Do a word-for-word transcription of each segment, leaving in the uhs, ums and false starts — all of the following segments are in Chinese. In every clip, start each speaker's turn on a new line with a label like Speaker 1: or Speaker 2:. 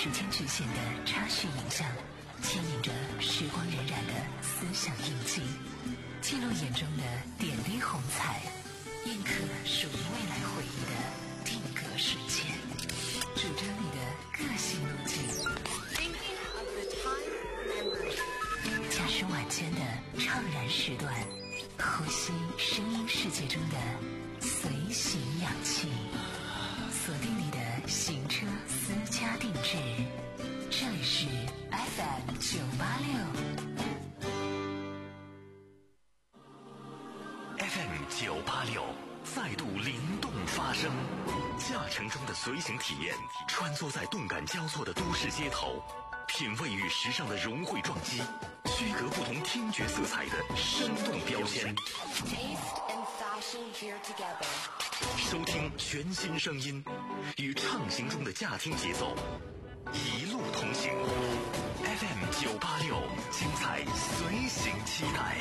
Speaker 1: 时间局限的插叙影像，牵引着时光荏苒的思想印记，记录眼中的点滴红彩，印刻属于未来回忆的定格瞬间，主张你的个性路径。驾驶晚间的怅然时段，呼吸声音世界中的随行氧气，锁定你的行车私家定制，这里是 F M 九八六
Speaker 2: F M 九八六再度灵动发声，驾乘中的随行体验，穿梭在动感交错的都市街头，品味与时尚的融汇撞击，区隔不同听觉色彩的生动标签，收听全新声音，与畅行中的驾听节奏一路同行。 F M 九八六，精彩随行期待。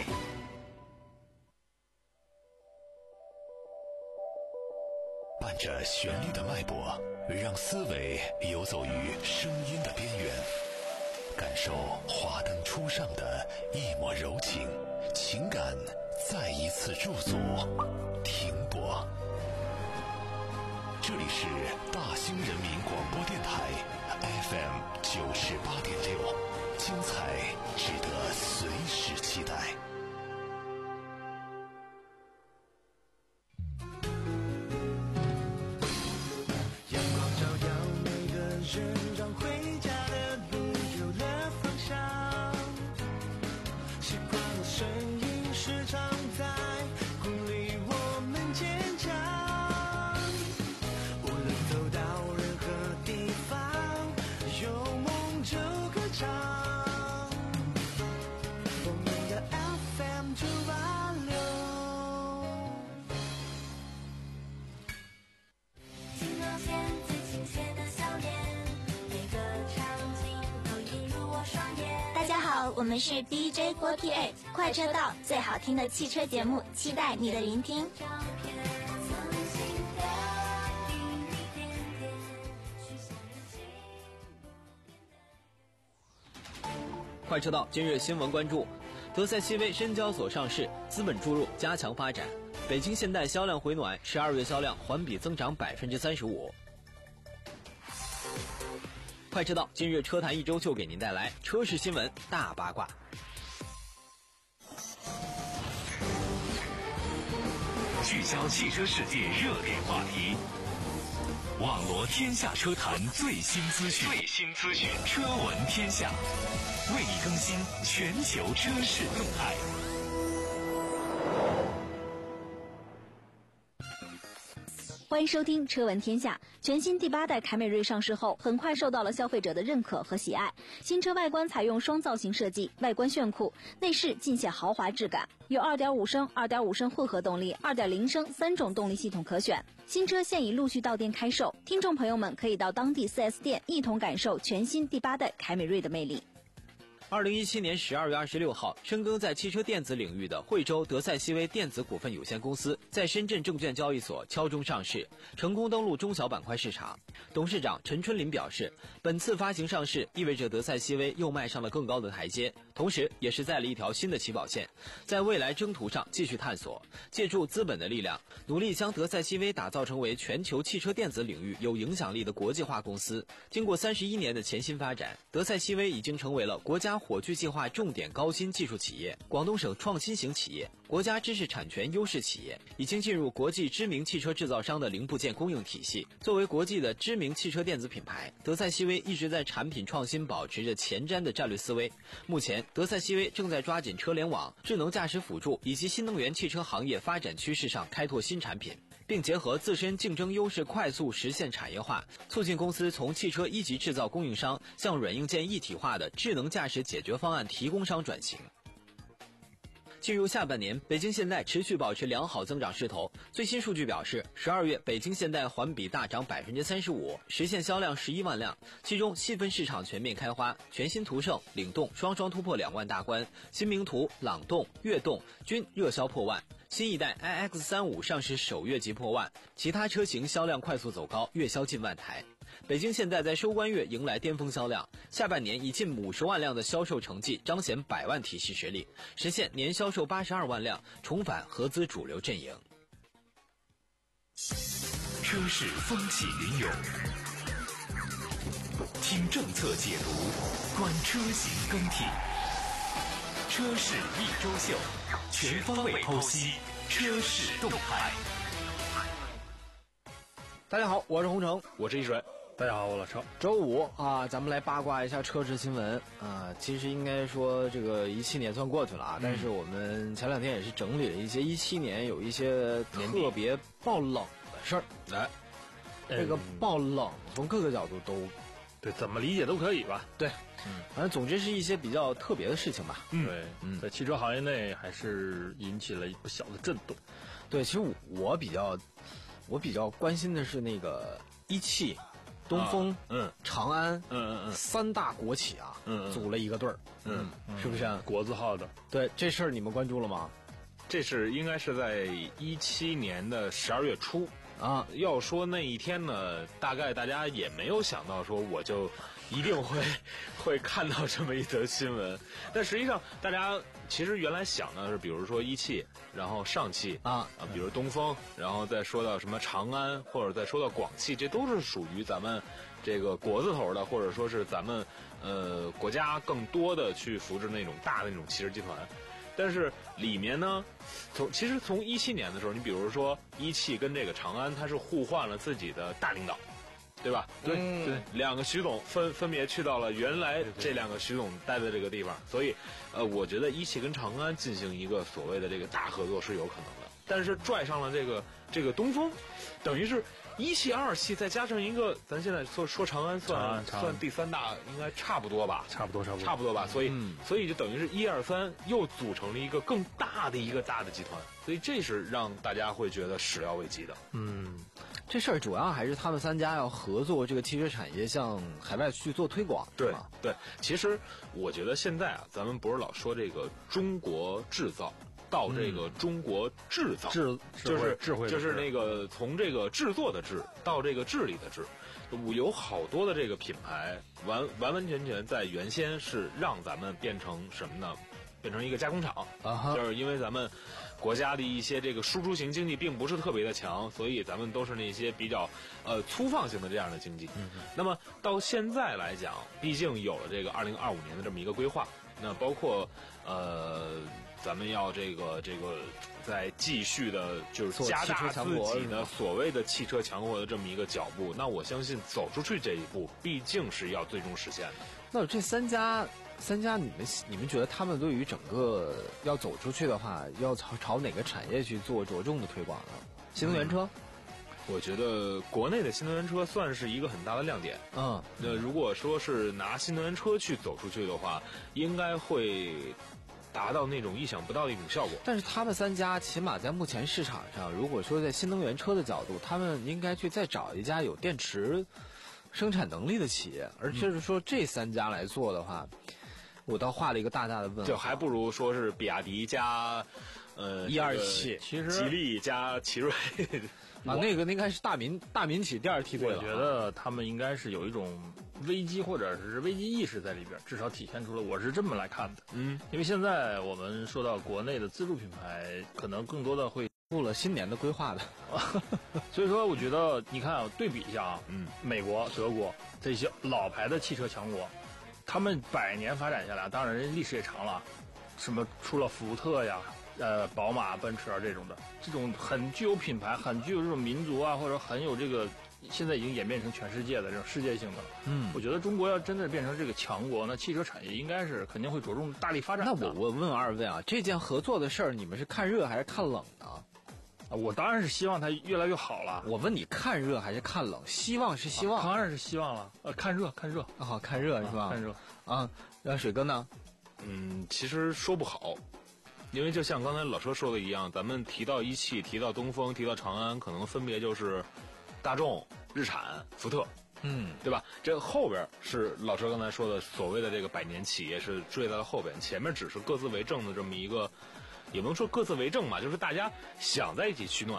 Speaker 2: 伴着旋律的脉搏，让思维游走于声音的边缘，感受华灯初上的一抹柔情，情感再一次驻足停泊。这里是大兴人民广播电台 F M 九十八点六，精彩值得随时期待。
Speaker 3: 阳光照耀每个人，让回家的路有了方向。习惯了声音时常在鼓励我们坚强。无论走到任何地方，有梦就歌唱。我们的 F M 九八六。
Speaker 4: 听到现最亲切的笑脸，每个场景都映入我双眼。
Speaker 5: 大家好，我们是 D J 四十八，快车道最好听的汽车节目，期待你的聆听。
Speaker 4: 照片曾经的点一点点，许下的心
Speaker 6: 快车道今日新闻关注：德赛西威深交所上市，资本注入加强发展。北京现代销量回暖，十二月销量环比增长百分之三十五。快车道今日车坛一周就给您带来车市新闻大八卦。
Speaker 2: 聚焦汽车世界热点话题，网罗天下车坛最新资讯，最新资讯，车闻天下，为你更新全球车市动态。
Speaker 7: 欢迎收听车闻天下。全新第八代凯美瑞上市后，很快受到了消费者的认可和喜爱。新车外观采用双造型设计，外观炫酷，内饰尽显豪华质感，有 二点五升、二点五升混合动力、二点零升三种动力系统可选。新车现已陆续到店开售，听众朋友们可以到当地 四 S 店一同感受全新第八代凯美瑞的魅力。
Speaker 6: 二零一七年十二月二十六号，深耕在汽车电子领域的惠州德赛西威电子股份有限公司在深圳证券交易所敲钟上市，成功登陆中小板块市场。董事长陈春林表示，本次发行上市意味着德赛西威又迈上了更高的台阶，同时也是在了一条新的起跑线，在未来征途上继续探索，借助资本的力量，努力将德赛西威打造成为全球汽车电子领域有影响力的国际化公司。经过三十一年的潜心发展，德赛西威已经成为了国家火炬计划重点高新技术企业、广东省创新型企业、国家知识产权优势企业，已经进入国际知名汽车制造商的零部件供应体系。作为国际的知名汽车电子品牌，德赛西威一直在产品创新保持着前瞻的战略思维。目前，德赛西威正在抓紧车联网、智能驾驶辅助以及新能源汽车行业发展趋势上开拓新产品，并结合自身竞争优势，快速实现产业化，促进公司从汽车一级制造供应商向软硬件一体化的智能驾驶解决方案提供商转型。进入下半年，北京现代持续保持良好增长势头。最新数据表示，十二月北京现代环比大涨百分之三十五，实现销量十一万辆。其中细分市场全面开花，全新途胜、领动双双突破两万大关，新名图、朗动、悦动均热销破万。新一代 I X 三十五 上市首月即破万，其他车型销量快速走高，月销近万台。 北京现代在收官月迎来巅峰销量，下半年以近五十万辆的销售成绩彰显百万体系实力，实现年销售八十二万辆，重返合资主流阵营。
Speaker 2: 车市风起云涌，听政策解读，观车型更替。车市一周秀，全方位剖析车市动态。
Speaker 6: 大家好，我是洪城，
Speaker 8: 我是一水。
Speaker 9: 大家好，我老超。
Speaker 6: 周五啊，咱们来八卦一下车市新闻啊。其实应该说这个一七年算过去了啊，嗯、但是我们前两天也是整理了一些一七年有一些特别爆冷的事儿。来，这个爆冷从各个角度都
Speaker 9: 对，怎么理解都可以吧？
Speaker 6: 对，嗯，反正总之是一些比较特别的事情吧。
Speaker 9: 嗯，对，嗯，在汽车行业内还是引起了不小的震动。
Speaker 6: 对，其实我比较我比较关心的是那个一汽。东风、啊、嗯，长安，嗯嗯嗯，三大国企啊，嗯，组了一个队儿，嗯，嗯是不是、啊、
Speaker 9: 国字号的？
Speaker 6: 对，这事儿你们关注了吗？
Speaker 8: 这是应该是在一七年的十二月初啊。要说那一天呢，大概大家也没有想到说我就一定会会看到这么一则新闻，但实际上大家其实原来想的是，比如说一汽，然后上汽啊啊，比如东风，然后再说到什么长安，或者再说到广汽，这都是属于咱们这个国字头的，或者说是咱们呃国家更多的去扶持那种大的那种汽车集团。但是里面呢，从其实从一七年的时候，你比如说一汽跟这个长安，它是互换了自己的大领导。对吧？对、嗯、对，两个徐总分分别去到了原来这两个徐总待的这个地方，所以，呃，我觉得一汽跟长安进行一个所谓的这个大合作是有可能的。但是拽上了这个这个东风，等于是一汽、二汽再加上一个，咱现在说说长安算长安长安算第三大，应该差不多吧？
Speaker 9: 差不多，差不多，
Speaker 8: 差不多吧。所以、嗯，所以就等于是一二三又组成了一个更大的一个大的集团，所以这是让大家会觉得始料未及的。
Speaker 6: 嗯。这事儿主要还是他们三家要合作，这个汽车产业向海外去做推广，
Speaker 8: 对吗？对，其实我觉得现在啊，咱们不是老说这个中国制造到这个中国制造，
Speaker 9: 智、嗯、
Speaker 8: 就是
Speaker 9: 智慧，
Speaker 8: 就是那个从这个制作的制到这个治理的治，有好多的这个品牌完完完全全在原先是让咱们变成什么呢？变成一个加工厂啊，就是因为咱们国家的一些这个输出型经济并不是特别的强，所以咱们都是那些比较呃粗放型的这样的经济。嗯，那么到现在来讲，毕竟有了这个二零二五年的这么一个规划，那包括呃咱们要这个这个再继续的就是加大自己的所谓的汽车强国的这么一个脚步，那我相信走出去这一步毕竟是要最终实现的。
Speaker 6: 那这三家。三家，你们你们觉得他们对于整个要走出去的话，要朝朝哪个产业去做着重的推广呢？新能源车，
Speaker 8: 嗯、我觉得国内的新能源车算是一个很大的亮点。嗯，那如果说是拿新能源车去走出去的话，应该会达到那种意想不到的一种效果。
Speaker 6: 但是他们三家起码在目前市场上，如果说在新能源车的角度，他们应该去再找一家有电池生产能力的企业，而就是说这三家来做的话。嗯，我倒画了一个大大的问号，
Speaker 8: 就还不如说是比亚迪加，呃，
Speaker 6: 一二汽，
Speaker 9: 其实
Speaker 8: 吉利加奇瑞
Speaker 6: 啊，那个应该是大民大民企第二梯队了。
Speaker 9: 我觉得他们应该是有一种危机或者是危机意识在里边，至少体现出了，我是这么来看的。嗯，因为现在我们说到国内的自主品牌，可能更多的会
Speaker 6: 入了新年的规划的，
Speaker 9: 所以说我觉得你看啊，对比一下啊，嗯，美国、德国这些老牌的汽车强国。他们百年发展下来，当然人历史也长了，什么出了福特呀、呃宝马、奔驰啊这种的，这种很具有品牌、很具有这种民族啊，或者很有这个，现在已经演变成全世界的这种世界性的了。嗯，我觉得中国要真的变成这个强国，那汽车产业应该是肯定会着重大力发展的。
Speaker 6: 那我我问二位啊，这件合作的事儿，你们是看热还是看冷呢？
Speaker 9: 我当然是希望它越来越好了。
Speaker 6: 我问你看热还是看冷？希望是希望，
Speaker 9: 啊、当然是希望了。呃，看热，看热，
Speaker 6: 好、啊、看热是吧？
Speaker 9: 啊、看热
Speaker 6: 啊。那水哥呢？
Speaker 8: 嗯，其实说不好，因为就像刚才老车说的一样，咱们提到一汽、提到东风、提到长安，可能分别就是大众、日产、福特。嗯，对吧？这后边是老车刚才说的所谓的这个百年企业是追在了后边，前面只是各自为政的这么一个。也不能说各自为政嘛，就是大家想在一起取暖，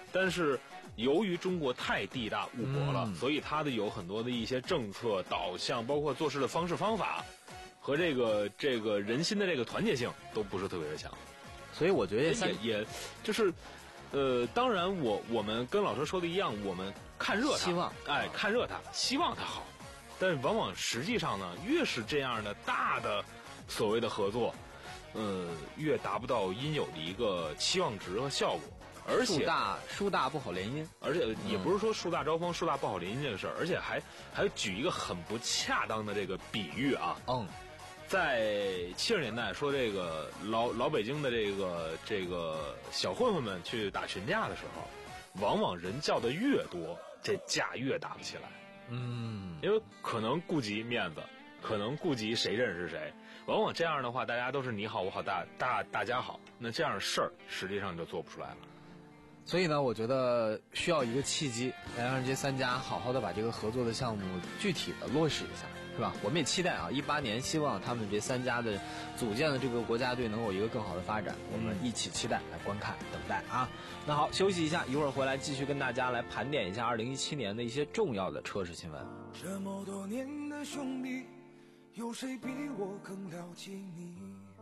Speaker 8: 但是由于中国太地大物博了，
Speaker 6: 嗯、
Speaker 8: 所以它的有很多的一些政策导向，包括做事的方式方法和这个这个人心的这个团结性都不是特别的强。
Speaker 6: 所以我觉得
Speaker 8: 也也就是，呃，当然我我们跟老师说的一样，我们看热它，
Speaker 6: 希望
Speaker 8: 哎看热它，希望它好，但往往实际上呢，越是这样的大的所谓的合作，呃，越达不到应有的一个期望值和效果。而且
Speaker 6: 树大树大不好联姻，
Speaker 8: 而且也不是说树大招风、树大不好联姻这个事儿，而且还还举一个很不恰当的这个比喻啊，
Speaker 6: 嗯。
Speaker 8: 在七十年代说这个老老北京的这个这个小混混们去打群架的时候，往往人叫的越多，这架越打不起来。
Speaker 6: 嗯，
Speaker 8: 因为可能顾及面子，可能顾及谁认识谁，往往这样的话，大家都是你好我好大大大家好，那这样的事儿实际上就做不出来了。
Speaker 6: 所以呢，我觉得需要一个契机，来让这三家好好的把这个合作的项目具体的落实一下，是吧？我们也期待啊，一八年希望他们这三家的组建的这个国家队能有一个更好的发展，我们一起期待来观看等待啊。那好，休息一下，一会儿回来继续跟大家来盘点一下二零一七年的一些重要的车市新闻。
Speaker 3: 这么多年的兄弟，有谁比我更了解你？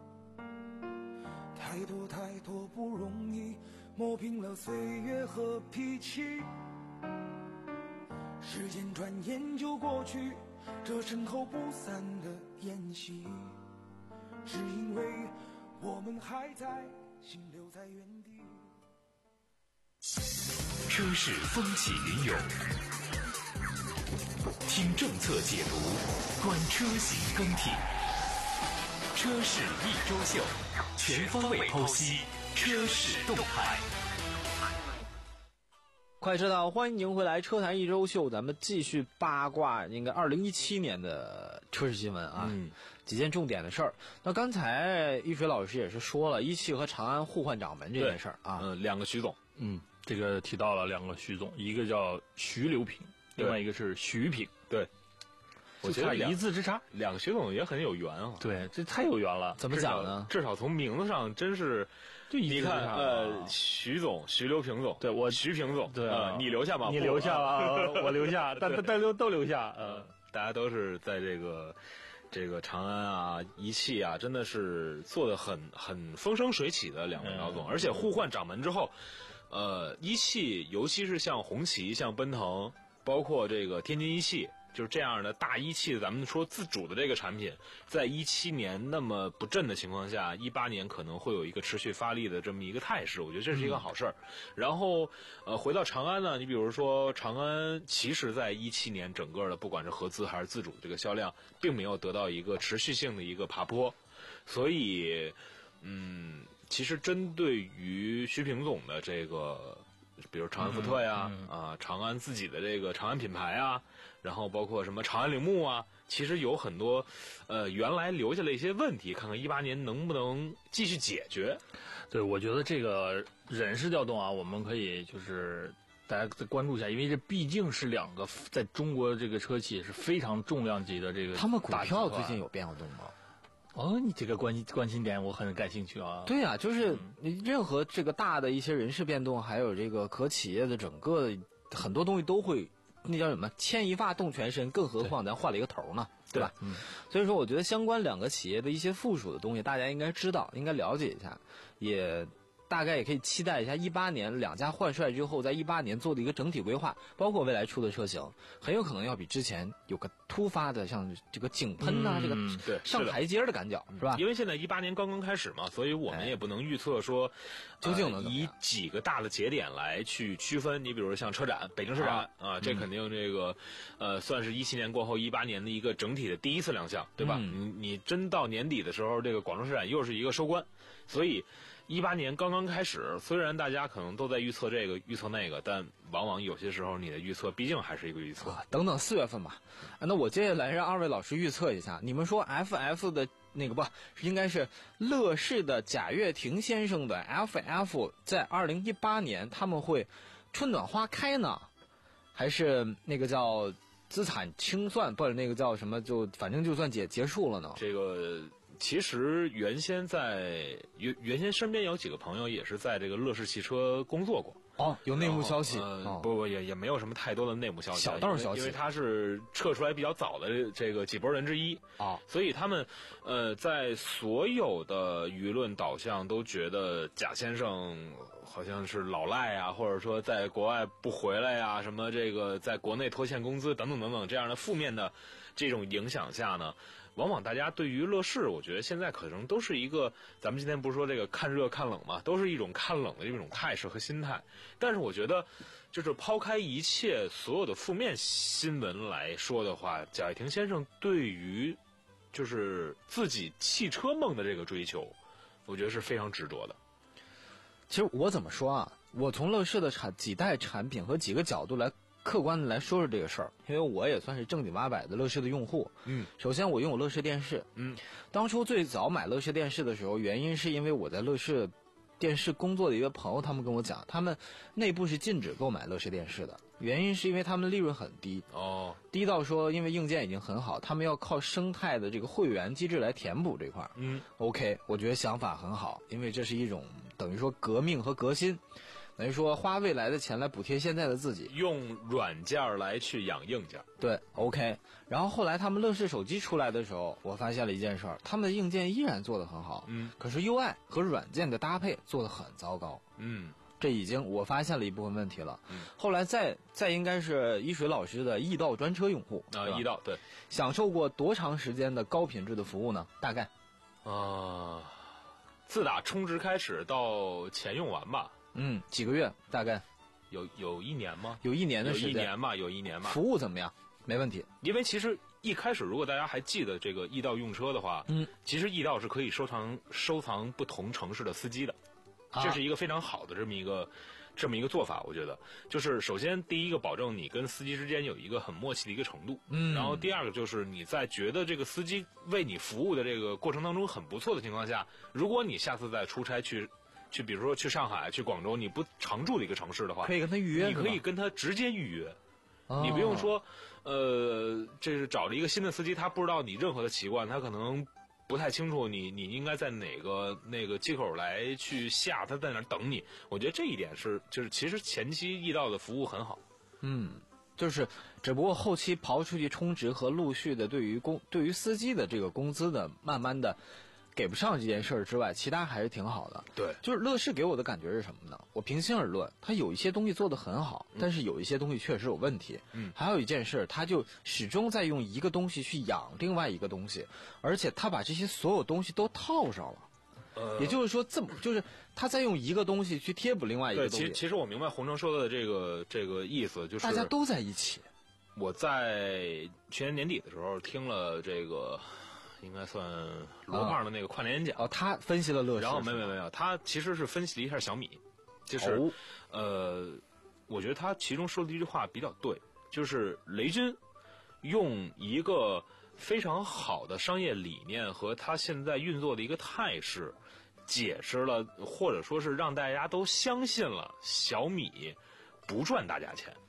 Speaker 3: 太多太多不容易，磨平了岁月和脾气。时间转眼就过去，这身后不散的宴席，是因为我们还在，心留在原地。
Speaker 2: 车市风起云涌，听政策解读，观车型更替。车市一周秀，全方位剖析车市动态。
Speaker 6: 快车道，欢迎您回来，车坛一周秀，咱们继续八卦应该二零一七年的车市新闻啊，
Speaker 8: 嗯，
Speaker 6: 几件重点的事儿。那刚才一水老师也是说了，一汽和长安互换掌门这件事儿啊，
Speaker 8: 嗯、呃，两个徐总，
Speaker 9: 嗯，这个提到了两个徐总，一个叫徐留平，另外一个是徐平，
Speaker 8: 对。我觉得
Speaker 9: 一字之差，
Speaker 8: 两个徐总也很有缘啊。
Speaker 9: 对，这太有缘了。
Speaker 6: 怎么讲呢？
Speaker 8: 至少, 至少从名字上真是，
Speaker 9: 就一
Speaker 8: 你看，呃，徐总、徐留平总，
Speaker 9: 对我
Speaker 8: 徐平总，
Speaker 9: 对啊、
Speaker 8: 呃，你留下吧，
Speaker 9: 你留下吧，我留下，但但都都留下，
Speaker 8: 呃，大家都是在这个这个长安啊、一汽啊，真的是做的很很风生水起的两位老总，嗯、而且互换掌门之后，呃，一汽尤其是像红旗、像奔腾，包括这个天津一汽。就是这样的大一汽，咱们说自主的这个产品，在一七年那么不振的情况下，一八年可能会有一个持续发力的这么一个态势，我觉得这是一个好事儿。嗯、然后，呃，回到长安呢，你比如说长安，其实在一七年整个的不管是合资还是自主的这个销量，并没有得到一个持续性的一个爬坡，所以，嗯，其实针对于徐平总的这个。比如长安福特呀，嗯嗯、啊，长安自己的这个长安品牌啊，然后包括什么长安铃木啊，其实有很多，呃，原来留下了一些问题，看看一八年能不能继续解决。
Speaker 9: 对，我觉得这个人事调动啊，我们可以就是大家再关注一下，因为这毕竟是两个在中国这个车企是非常重量级的这个。
Speaker 6: 他们股票最近有变动吗？
Speaker 9: 哦，你这个关心关心点我很感兴趣啊。
Speaker 6: 对呀、啊，就是任何这个大的一些人事变动，还有这个可企业的整个很多东西都会，那叫什么牵一发动全身，更何况咱换了一个头呢， 对, 对吧？嗯，所以说我觉得相关两个企业的一些附属的东西，大家应该知道，应该了解一下，也。大概也可以期待一下一八年两家换帅之后，在一八年做的一个整体规划，包括未来出的车型，很有可能要比之前有个突发的像这个井喷呐、啊，
Speaker 8: 嗯、
Speaker 6: 这个上台阶的感觉，是吧？
Speaker 8: 因为现在一八年刚刚开始嘛，所以我们也不能预测说，
Speaker 6: 究竟能、
Speaker 8: 呃、以几个大的节点来去区分。你比如说像车展，北京车展啊，啊这肯定这个，呃，算是一七年过后一八年的一个整体的第一次亮相，对吧？嗯、你你真到年底的时候，这个广州车展又是一个收官，所以。一八年刚刚开始，虽然大家可能都在预测这个预测那个，但往往有些时候你的预测毕竟还是一个预测。
Speaker 6: 啊、等等四月份吧，那我接下来让二位老师预测一下，你们说 F F 的那个不应该是乐视的贾跃亭先生的 F F 在二零一八年他们会春暖花开呢，还是那个叫资产清算，不是那个叫什么，就反正就算结结束了呢？
Speaker 8: 这个。其实原先在原原先身边有几个朋友也是在这个乐视汽车工作过，
Speaker 6: 哦，有内幕消息？
Speaker 8: 呃
Speaker 6: 哦、
Speaker 8: 不不，也也没有什么太多的内幕消息，
Speaker 6: 小道消息，
Speaker 8: 因为他是撤出来比较早的这个几波人之一
Speaker 6: 啊，
Speaker 8: 所以他们呃在所有的舆论导向都觉得贾先生好像是老赖啊，或者说在国外不回来呀、啊，什么这个在国内拖欠工资等等等等这样的负面的这种影响下呢，往往大家对于乐视，我觉得现在可能都是一个，咱们今天不是说这个看热看冷嘛，都是一种看冷的一种态势和心态。但是我觉得，就是抛开一切所有的负面新闻来说的话，贾跃亭先生对于就是自己汽车梦的这个追求，我觉得是非常执着的。
Speaker 6: 其实我怎么说啊？我从乐视的产几代产品和几个角度来客观的来说说这个事儿，因为我也算是正经八百的乐视的用户。
Speaker 8: 嗯，
Speaker 6: 首先我拥有乐视电视。
Speaker 8: 嗯，
Speaker 6: 当初最早买乐视电视的时候，原因是因为我在乐视电视工作的一个朋友，他们跟我讲，他们内部是禁止购买乐视电视的，原因是因为他们利润很低。
Speaker 8: 哦，
Speaker 6: 低到说因为硬件已经很好，他们要靠生态的这个会员机制来填补这块。
Speaker 8: 嗯
Speaker 6: ，OK， 我觉得想法很好，因为这是一种等于说革命和革新。等于说花未来的钱来补贴现在的自己，
Speaker 8: 用软件来去养硬件。
Speaker 6: 对 ，OK。然后后来他们乐视手机出来的时候，我发现了一件事儿，他们的硬件依然做得很好，
Speaker 8: 嗯，
Speaker 6: 可是 U I 和软件的搭配做得很糟糕，
Speaker 8: 嗯，
Speaker 6: 这已经我发现了一部分问题了。
Speaker 8: 嗯，
Speaker 6: 后来再再应该是一水老师的易到专车用户
Speaker 8: 啊，易到对，
Speaker 6: 享受过多长时间的高品质的服务呢？大概
Speaker 8: 啊，自打充值开始到钱用完吧。
Speaker 6: 嗯，几个月大概
Speaker 8: 有有一年吗？
Speaker 6: 有一年的时间，
Speaker 8: 有一年吧，有一年吧。
Speaker 6: 服务怎么样？没问题。
Speaker 8: 因为其实一开始，如果大家还记得这个易到用车的话，
Speaker 6: 嗯，
Speaker 8: 其实易到是可以收藏收藏不同城市的司机的，
Speaker 6: 啊、
Speaker 8: 这是一个非常好的这么一个这么一个做法。我觉得，就是首先第一个保证你跟司机之间有一个很默契的一个程度，
Speaker 6: 嗯，
Speaker 8: 然后第二个就是你在觉得这个司机为你服务的这个过程当中很不错的情况下，如果你下次再出差去。去，比如说去上海、去广州，你不常住的一个城市的话，
Speaker 6: 可以跟他预约，
Speaker 8: 你可以跟他直接预约，
Speaker 6: 哦、
Speaker 8: 你不用说，呃，这是找了一个新的司机，他不知道你任何的习惯，他可能不太清楚你你应该在哪个那个接口来去下，他在那儿等你。我觉得这一点是，就是其实前期易到的服务很好，
Speaker 6: 嗯，就是只不过后期刨出去充值和陆续的对于工对于司机的这个工资的慢慢的。给不上这件事儿之外，其他还是挺好的。
Speaker 8: 对，
Speaker 6: 就是乐视给我的感觉是什么呢？我平心而论，它有一些东西做得很好，嗯、但是有一些东西确实有问题。
Speaker 8: 嗯，
Speaker 6: 还有一件事，它就始终在用一个东西去养另外一个东西，而且它把这些所有东西都套上了。
Speaker 8: 呃，
Speaker 6: 也就是说，这么就是他在用一个东西去贴补另外一个东西。
Speaker 8: 对，其实其实我明白洪城说的这个这个意思，就是
Speaker 6: 大家都在一起。
Speaker 8: 我在去年年底的时候听了这个。应该算罗胖的那个跨年演讲、
Speaker 6: 啊、哦，他分析了乐视，
Speaker 8: 然后没有没有，他其实是分析了一下小米，就是、哦、呃，我觉得他其中说的一句话比较对，就是雷军用一个非常好的商业理念和他现在运作的一个态势，解释了或者说是让大家都相信了小米不赚大家钱。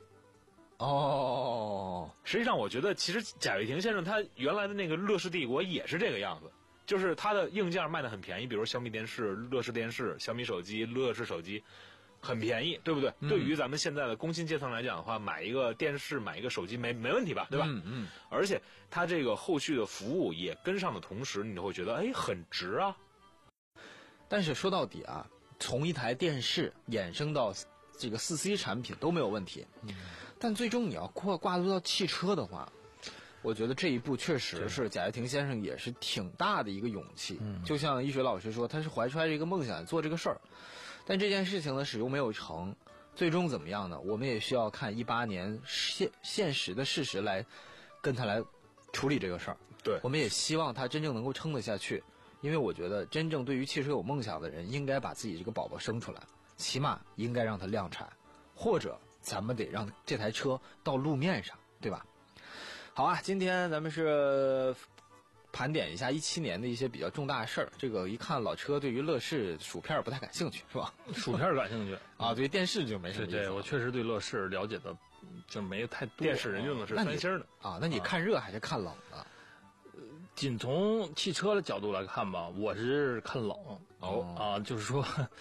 Speaker 6: 哦，
Speaker 8: 实际上我觉得其实贾跃亭先生他原来的那个乐视帝国也是这个样子，就是他的硬件卖得很便宜，比如小米电视、乐视电视、小米手机、乐视手机很便宜，对不对？嗯、对于咱们现在的工薪阶层来讲的话，买一个电视、买一个手机没没问题吧，对吧？
Speaker 6: 嗯嗯。
Speaker 8: 而且他这个后续的服务也跟上的同时，你就会觉得哎很值啊。
Speaker 6: 但是说到底啊，从一台电视衍生到这个四 C 产品都没有问题。嗯。但最终你要挂挂入到汽车的话，我觉得这一步确实是贾跃亭先生也是挺大的一个勇气。嗯，就像一水老师说，他是怀揣着一个梦想做这个事儿，但这件事情呢始终没有成。最终怎么样呢？我们也需要看一八年现现实的事实来跟他来处理这个事儿。
Speaker 8: 对，
Speaker 6: 我们也希望他真正能够撑得下去，因为我觉得真正对于汽车有梦想的人，应该把自己这个宝宝生出来，起码应该让他量产，或者。咱们得让这台车到路面上，对吧？好啊，今天咱们是盘点一下一七年的一些比较重大的事儿。这个一看老车对于乐视薯片不太感兴趣，是吧？
Speaker 9: 薯片感兴趣
Speaker 6: 啊，对电视就没什么意思。
Speaker 9: 对，我确实对乐视了解的就没太多。
Speaker 8: 电视人用的是三星的
Speaker 6: 啊，那你看热还是看冷的？
Speaker 9: 呃，仅从汽车的角度来看吧，我是看冷
Speaker 8: 哦
Speaker 9: 啊，就是说。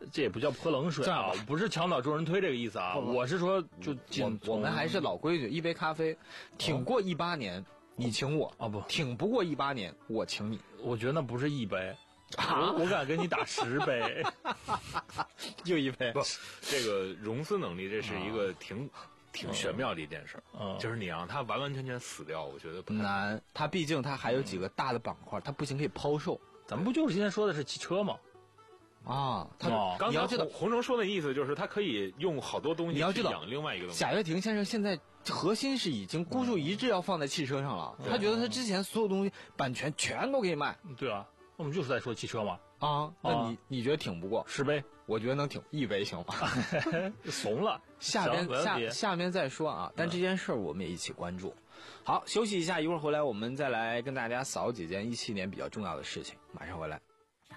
Speaker 9: 这也不叫泼冷水啊，不是墙倒众人推这个意思啊，我是说就
Speaker 6: 我我们还是老规矩，一杯咖啡，挺过一八年。你请我
Speaker 9: 啊不，
Speaker 6: 挺不过一八年，我请你。
Speaker 9: 我觉得那不是一杯，啊、我我敢跟你打十杯，
Speaker 6: 就一杯。
Speaker 8: 不，这个融资能力，这是一个挺、啊、挺玄妙的一件事。嗯，就是你让它完完全全死掉，我觉得不
Speaker 6: 难。它毕竟它还有几个大的板块，它不行可以抛售。
Speaker 9: 咱们不就是今天说的是汽车吗？
Speaker 6: 啊，他
Speaker 8: 哦、刚才洪洪城说的意思就是，他可以用好多东西去养另外一个东西。
Speaker 6: 贾跃亭先生现在核心是已经孤注一掷要放在汽车上了，嗯、他觉得他之前所有东西版权全都可以卖。
Speaker 9: 对啊，我们就是在说汽车嘛。
Speaker 6: 啊，那你、啊、你觉得挺不过
Speaker 9: 十杯？
Speaker 6: 我觉得能挺一杯行吗？
Speaker 9: 怂了，
Speaker 6: 下边下下面再说啊。但这件事儿我们也一起关注。好，休息一下，一会儿回来我们再来跟大家扫几件一七年比较重要的事情。马上回来。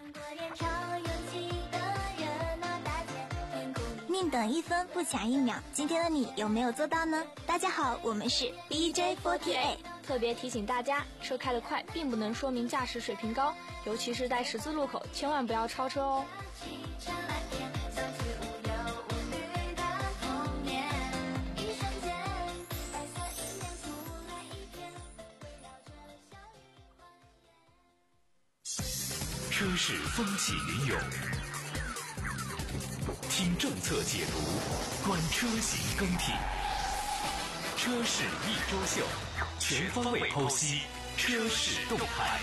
Speaker 5: 宁等一分不抢一秒，今天的你有没有做到呢？大家好，我们是 D J 四十八。
Speaker 10: 特别提醒大家，车开得快并不能说明驾驶水平高，尤其是在十字路口，千万不要超车哦。
Speaker 2: 车市风起云涌，听政策解读，观车型更替，车市一周秀，全方位剖析车市动态。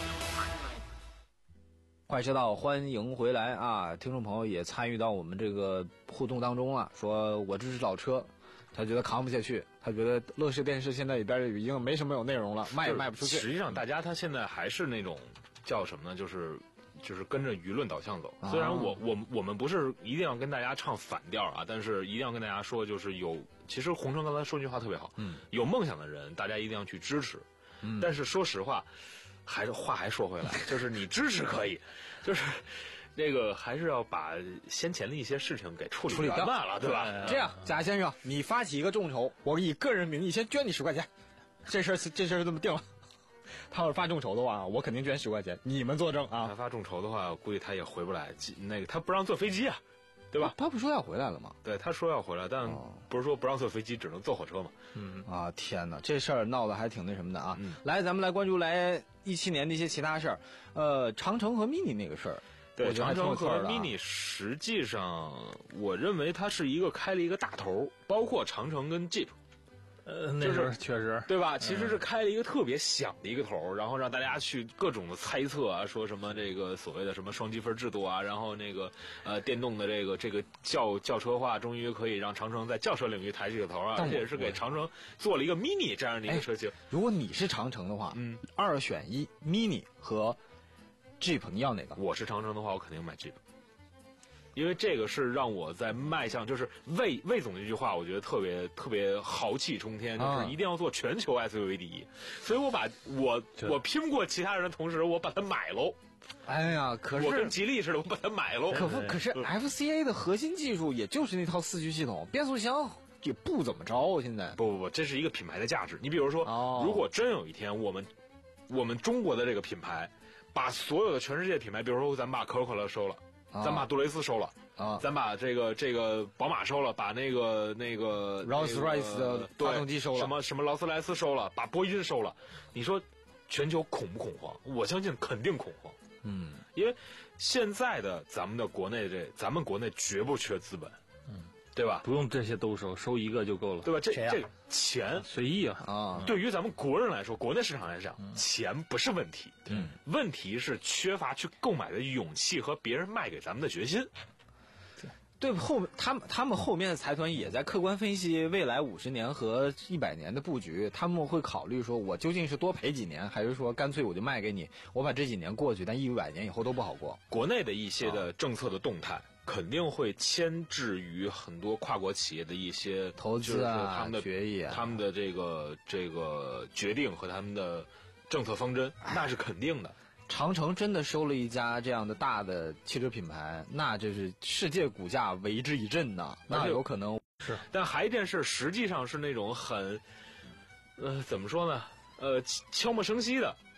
Speaker 6: 快车道，欢迎回来啊！听众朋友也参与到我们这个互动当中了，说我支持老车，他觉得扛不下去，他觉得乐视电视现在里边已经没什么有内容了，卖也卖不出去。
Speaker 8: 实际上，大家他现在还是那种叫什么呢？就是就是跟着舆论导向走。虽然我我我们不是一定要跟大家唱反调啊，但是一定要跟大家说，就是有其实洪城刚才说句话特别好，嗯，有梦想的人，大家一定要去支持。嗯，但是说实话。还是话还说回来，就是你支持可以，就是这个还是要把先前的一些事情给处理
Speaker 6: 处理
Speaker 8: 完了，对吧？
Speaker 6: 这样，贾先生，你发起一个众筹，我以个人名义先捐你十块钱，这事儿这事儿这么定了。他要是发众筹的话，我肯定捐十块钱，你们作证啊。
Speaker 8: 他发众筹的话，估计他也回不来，那个他不让坐飞机啊。对吧？
Speaker 6: 他不说要回来了吗？
Speaker 8: 对，他说要回来，但不是说不让坐飞机，只能坐火车嘛。
Speaker 6: 嗯啊，天哪，这事儿闹得还挺那什么的啊！嗯、来，咱们来关注来一七年的一些其他事儿。呃，长城和 mini 那个事儿，
Speaker 8: 对，长城和 mini 实际上，我认为它是一个开了一个大头，包括长城跟 Jeep。
Speaker 9: 呃，那时候确实
Speaker 8: 对吧？其实是开了一个特别响的一个头，然后让大家去各种的猜测啊，说什么这个所谓的什么双积分制度啊，然后那个呃电动的这个这个轿轿车化，终于可以让长城在轿车领域抬起个头啊，而且是给长城做了一个 mini 这样的一个车型。
Speaker 6: 如果你是长城的话，嗯，二选一 mini 和 Jeep， 你要哪个？
Speaker 8: 我是长城的话，我肯定买 Jeep。因为这个是让我在迈向，就是魏魏总这句话，我觉得特别特别豪气冲天，就是一定要做全球 S U V 第一，所以我把我我拼不过其他人的同时，我把它买喽。
Speaker 6: 哎呀，可是
Speaker 8: 我跟吉利似的，我把它买喽。
Speaker 6: 可不，可是 F C A 的核心技术也就是那套四驱系统，变速箱也不怎么着。现在
Speaker 8: 不不不，这是一个品牌的价值。你比如说，哦、如果真有一天我们我们中国的这个品牌把所有的全世界品牌，比如说咱把可口可乐收了。咱把杜蕾斯收了啊，咱把这个这个宝马收了，把那个那个
Speaker 6: 劳斯莱斯的发动机收了，
Speaker 8: 什么什么劳斯莱斯收了，把波音收了，你说全球恐不恐慌？我相信肯定恐慌。嗯，因为现在的咱们的国内这，咱们国内绝不缺资本。嗯。对吧？
Speaker 9: 不用这些都收，收一个就够了，
Speaker 8: 对吧？这这钱
Speaker 9: 随意啊
Speaker 6: 啊！
Speaker 8: 对于咱们国人来说，国内市场来讲，嗯、钱不是问题，嗯，问题是缺乏去购买的勇气和别人卖给咱们的决心。
Speaker 6: 对，后他们他们后面的财团也在客观分析未来五十年和一百年的布局，他们会考虑说，我究竟是多赔几年，还是说干脆我就卖给你，我把这几年过去，但一百年以后都不好过。
Speaker 8: 国内的一些的政策的动态。啊肯定会牵制于很多跨国企业的一些
Speaker 6: 投资啊、
Speaker 8: 他们的
Speaker 6: 决议啊、
Speaker 8: 他们的这个这个决定和他们的政策方针，那是肯定的。
Speaker 6: 长城真的收了一家这样的大的汽车品牌，那这是世界股价为之一振呐，那有可能
Speaker 8: 是。但还一件事，实际上是那种很，呃，怎么说呢？呃，悄无声息的。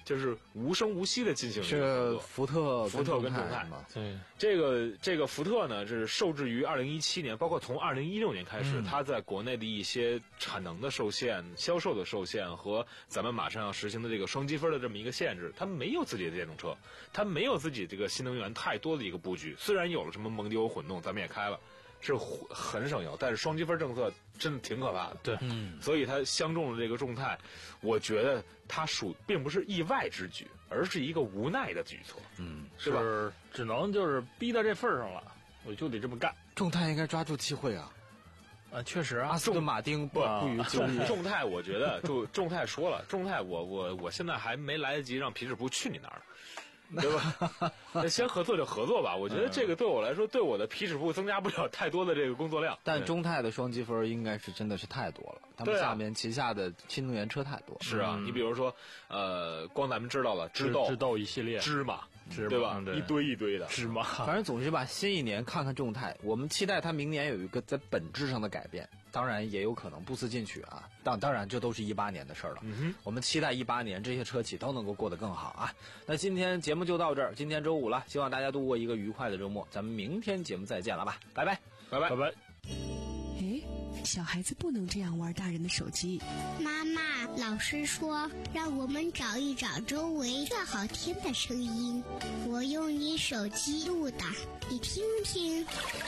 Speaker 8: 就是无声无息的进行这个
Speaker 6: 是
Speaker 8: 工作。
Speaker 6: 福特
Speaker 8: 福特跟众泰
Speaker 6: 吗？
Speaker 9: 对，
Speaker 8: 这个这个福特呢，是受制于二零一七年，包括从二零一六年开始，
Speaker 6: 嗯
Speaker 8: 它在国内的一些产能的受限、销售的受限和咱们马上要实行的这个双积分的这么一个限制，它没有自己的电动车，它没有自己这个新能源太多的一个布局。虽然有了什么蒙迪欧混动，咱们也开了。是很省油，但是双积分政策真的挺可怕的。
Speaker 9: 对，
Speaker 6: 嗯，
Speaker 8: 所以它相中了这个众泰，我觉得它属并不是意外之举，而是一个无奈的举措。
Speaker 6: 嗯，
Speaker 8: 是吧？
Speaker 9: 是只能就是逼到这份儿上了，我就得这么干。
Speaker 6: 众泰应该抓住机会啊！
Speaker 9: 啊，确实啊，
Speaker 6: 阿斯顿马丁不不予久疑。
Speaker 8: 众泰，我觉得众众泰说了，众泰我我我现在还没来得及让皮质部去你那儿。对吧？那先合作就合作吧。我觉得这个对我来说，对我的皮脂部增加不了太多的这个工作量。
Speaker 6: 但中泰的双积分应该是真的是太多了，他们下面旗下的新能源车太多。
Speaker 8: 是啊，你比如说，呃，光咱们知道了知豆、
Speaker 9: 知豆一系列
Speaker 8: 芝麻，
Speaker 9: 芝麻
Speaker 8: 对吧？
Speaker 9: 对
Speaker 8: 一堆一堆的
Speaker 9: 芝麻。
Speaker 6: 反正总之吧，新一年看看众泰，我们期待它明年有一个在本质上的改变。当然也有可能不思进取啊，当当然这都是一八年的事儿了。
Speaker 8: 嗯哼，
Speaker 6: 我们期待一八年这些车企都能够过得更好啊。那今天节目就到这儿，今天周五了，希望大家度过一个愉快的周末，咱们明天节目再见了吧，拜拜，
Speaker 8: 拜拜，
Speaker 9: 拜拜。
Speaker 11: 哎，小孩子不能这样玩大人的手机。
Speaker 12: 妈妈，老师说让我们找一找周围最好听的声音，我用你手机录的，你听听。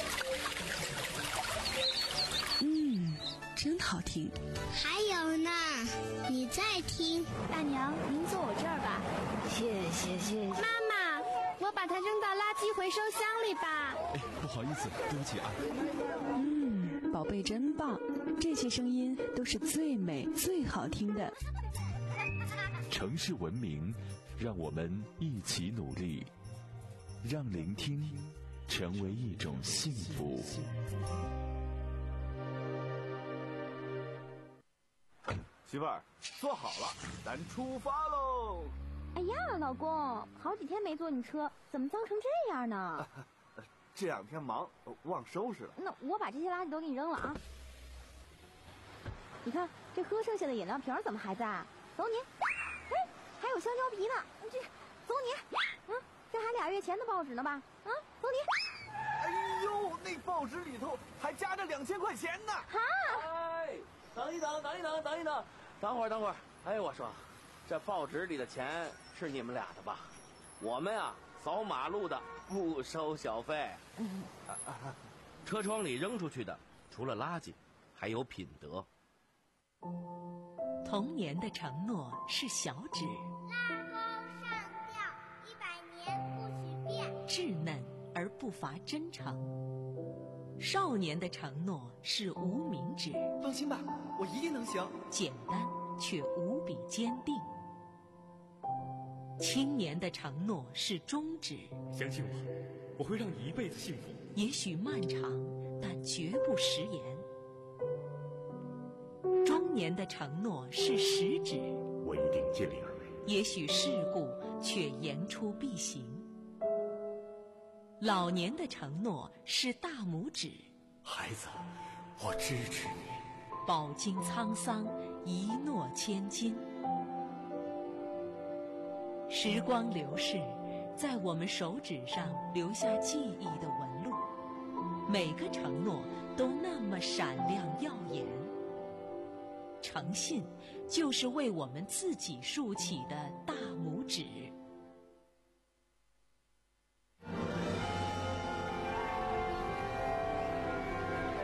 Speaker 11: 嗯，真好听。
Speaker 12: 还有呢，你再听。
Speaker 4: 大娘，您坐我这儿吧。
Speaker 13: 谢谢谢谢。
Speaker 4: 妈妈，我把它扔到垃圾回收箱里吧。
Speaker 14: 哎，不好意思，对不起啊。
Speaker 11: 嗯，宝贝真棒，这些声音都是最美最好听的。
Speaker 14: 城市文明，让我们一起努力，让聆听成为一种幸福。
Speaker 15: 媳妇儿，坐好了，咱出发喽！
Speaker 16: 哎呀，老公，好几天没坐你车，怎么脏成这样呢？
Speaker 15: 这两天忙，忘收拾了。
Speaker 16: 那我把这些垃圾都给你扔了啊！你看，这喝剩下的饮料瓶怎么还在？走你！哎，还有香蕉皮呢，这走你！嗯，这还俩月前的报纸呢吧？啊，走你！
Speaker 15: 哎呦，那报纸里头还夹着两千块钱呢！
Speaker 16: 哈！
Speaker 17: 哎，等一等，等一等，等一等，等会儿，等会儿。哎，我说，这报纸里的钱是你们俩的吧？我们啊，扫马路的不收小费。
Speaker 16: 嗯
Speaker 17: 啊啊、车窗里扔出去的，除了垃圾，还有品德。
Speaker 1: 童年的承诺是小指，
Speaker 12: 拉钩上吊，一百年不许变。
Speaker 1: 稚嫩而不乏真诚。少年的承诺是无名指，
Speaker 18: 放心吧，我一定能行。
Speaker 1: 简单却无比坚定。青年的承诺是中指，
Speaker 19: 相信我，我会让你一辈子幸福。
Speaker 1: 也许漫长，但绝不食言。中年的承诺是食指，
Speaker 19: 我一定尽力而为。
Speaker 1: 也许世故，却言出必行。老年的承诺是大拇指，
Speaker 19: 孩子，我支持你。
Speaker 1: 饱经沧桑，一诺千金。时光流逝，在我们手指上留下记忆的纹路，每个承诺都那么闪亮耀眼。诚信，就是为我们自己竖起的大拇指。